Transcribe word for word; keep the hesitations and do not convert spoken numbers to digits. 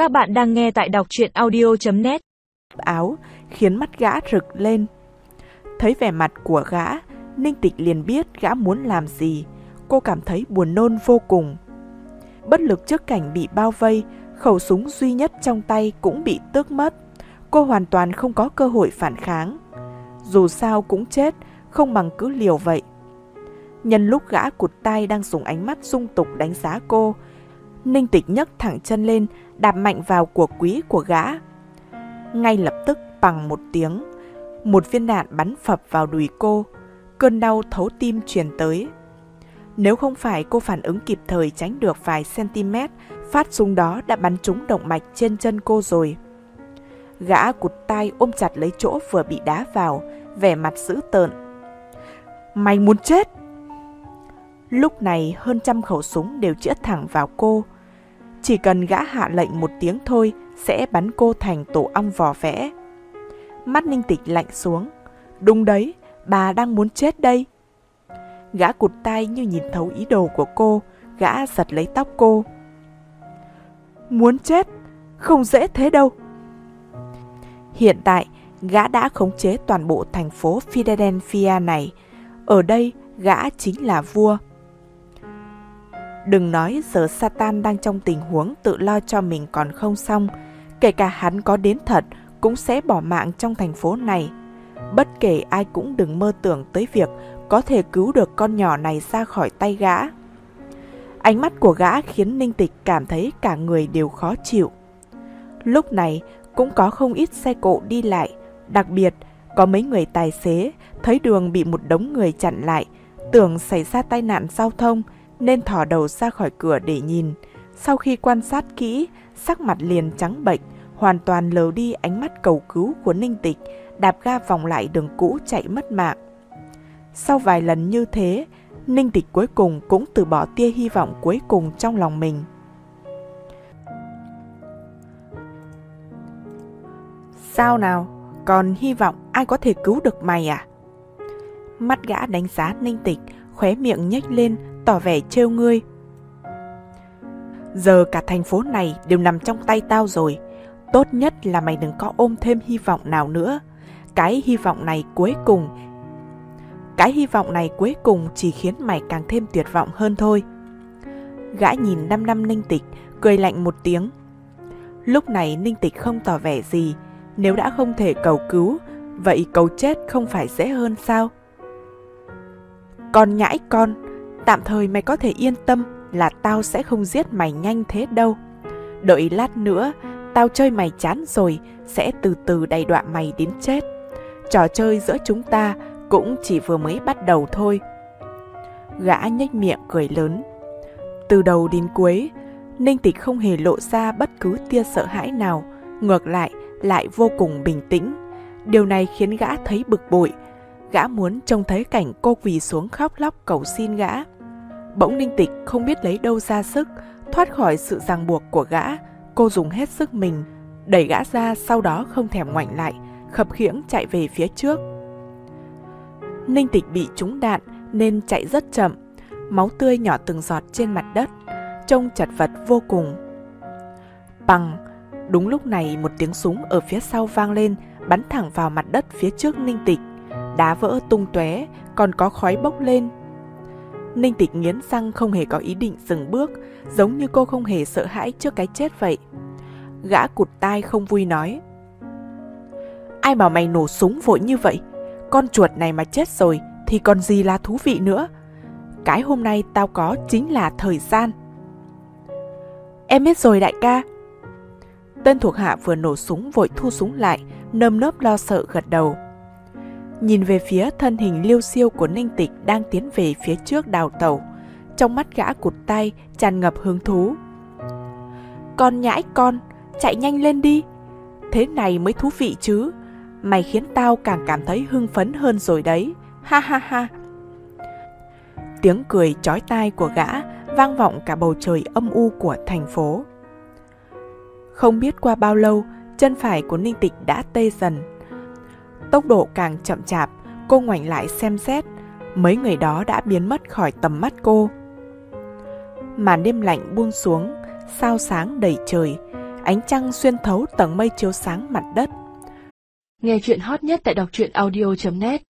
Các bạn đang nghe tại đọc truyện audio chấm net. Áo khiến mắt gã rực lên. Thấy vẻ mặt của gã, Ninh Tịch liền biết gã muốn làm gì. Cô cảm thấy buồn nôn vô cùng. Bất lực trước cảnh bị bao vây, khẩu súng duy nhất trong tay cũng bị tước mất. Cô hoàn toàn không có cơ hội phản kháng. Dù sao cũng chết, không bằng cứ liều vậy. Nhân lúc gã cụt tay đang dùng ánh mắt dung tục đánh giá cô, Ninh Tịch nhấc thẳng chân lên, đạp mạnh vào của quý của gã. Ngay lập tức bằng một tiếng, một viên đạn bắn phập vào đùi cô. Cơn đau thấu tim truyền tới. Nếu không phải cô phản ứng kịp thời tránh được vài cm, phát súng đó đã bắn trúng động mạch trên chân cô rồi. Gã cụt tay ôm chặt lấy chỗ vừa bị đá vào, vẻ mặt dữ tợn. Mày muốn chết! Lúc này hơn trăm khẩu súng đều chĩa thẳng vào cô. Chỉ cần gã hạ lệnh một tiếng thôi sẽ bắn cô thành tổ ong vò vẽ. Mắt Ninh Tịch lạnh xuống. Đúng đấy, bà đang muốn chết đây. Gã cụt tay như nhìn thấu ý đồ của cô, gã giật lấy tóc cô. Muốn chết? Không dễ thế đâu. Hiện tại, gã đã khống chế toàn bộ thành phố Philadelphia này. Ở đây, gã chính là vua. Đừng nói giờ Satan đang trong tình huống tự lo cho mình còn không xong. Kể cả hắn có đến thật, cũng sẽ bỏ mạng trong thành phố này. Bất kể ai cũng đừng mơ tưởng tới việc có thể cứu được con nhỏ này ra khỏi tay gã. Ánh mắt của gã khiến Ninh Tịch cảm thấy cả người đều khó chịu. Lúc này cũng có không ít xe cộ đi lại, đặc biệt có mấy người tài xế thấy đường bị một đống người chặn lại, tưởng xảy ra tai nạn giao thông nên thò đầu ra khỏi cửa để nhìn. Sau khi quan sát kỹ, sắc mặt liền trắng bệch, hoàn toàn lờ đi ánh mắt cầu cứu của Ninh Tịch, đạp ga vòng lại đường cũ chạy mất mạng. Sau vài lần như thế, Ninh Tịch cuối cùng cũng từ bỏ tia hy vọng cuối cùng trong lòng mình. Sao nào? Còn hy vọng ai có thể cứu được mày à? Mắt gã đánh giá Ninh Tịch, khóe miệng nhếch lên, tỏ vẻ trêu ngươi. Giờ cả thành phố này đều nằm trong tay tao rồi. Tốt nhất là mày đừng có ôm thêm hy vọng nào nữa. Cái hy vọng này cuối cùng Cái hy vọng này cuối cùng chỉ khiến mày càng thêm tuyệt vọng hơn thôi. Gã nhìn năm năm Ninh Tịch, cười lạnh một tiếng. Lúc này Ninh Tịch không tỏ vẻ gì. Nếu đã không thể cầu cứu, vậy cầu chết không phải dễ hơn sao? Con nhãi con, tạm thời mày có thể yên tâm là tao sẽ không giết mày nhanh thế đâu. Đợi lát nữa, tao chơi mày chán rồi, sẽ từ từ đày đọa mày đến chết. Trò chơi giữa chúng ta cũng chỉ vừa mới bắt đầu thôi. Gã nhếch miệng cười lớn. Từ đầu đến cuối, Ninh Tịch không hề lộ ra bất cứ tia sợ hãi nào, ngược lại lại vô cùng bình tĩnh. Điều này khiến gã thấy bực bội. Gã muốn trông thấy cảnh cô quỳ xuống khóc lóc cầu xin gã. Bỗng Ninh Tịch không biết lấy đâu ra sức thoát khỏi sự ràng buộc của gã. Cô dùng hết sức mình đẩy gã ra, sau đó không thèm ngoảnh lại, khập khiễng chạy về phía trước. Ninh Tịch bị trúng đạn nên chạy rất chậm, máu tươi nhỏ từng giọt trên mặt đất, trông chật vật vô cùng. Bằng, đúng lúc này một tiếng súng ở phía sau vang lên, bắn thẳng vào mặt đất phía trước Ninh Tịch. Đá vỡ tung tóe, còn có khói bốc lên. Ninh Tịch nghiến răng không hề có ý định dừng bước, giống như cô không hề sợ hãi trước cái chết vậy. Gã cụt tai không vui nói. Ai bảo mày nổ súng vội như vậy? Con chuột này mà chết rồi thì còn gì là thú vị nữa. Cái hôm nay tao có chính là thời gian. Em biết rồi đại ca. Tên thuộc hạ vừa nổ súng vội thu súng lại, nơm nớp lo sợ gật đầu. Nhìn về phía thân hình liêu xiêu của Ninh Tịch đang tiến về phía trước đào tẩu, trong mắt gã cụt tay tràn ngập hứng thú. Con nhãi con, chạy nhanh lên đi. Thế này mới thú vị chứ. Mày khiến tao càng cảm thấy hưng phấn hơn rồi đấy. Ha ha ha. Tiếng cười chói tai của gã vang vọng cả bầu trời âm u của thành phố. Không biết qua bao lâu, chân phải của Ninh Tịch đã tê dần. Tốc độ càng chậm chạp, cô ngoảnh lại xem xét, mấy người đó đã biến mất khỏi tầm mắt cô. Màn đêm lạnh buông xuống, sao sáng đầy trời, ánh trăng xuyên thấu tầng mây chiếu sáng mặt đất. Nghe chuyện hot nhất tại đọc truyện audio chấm net.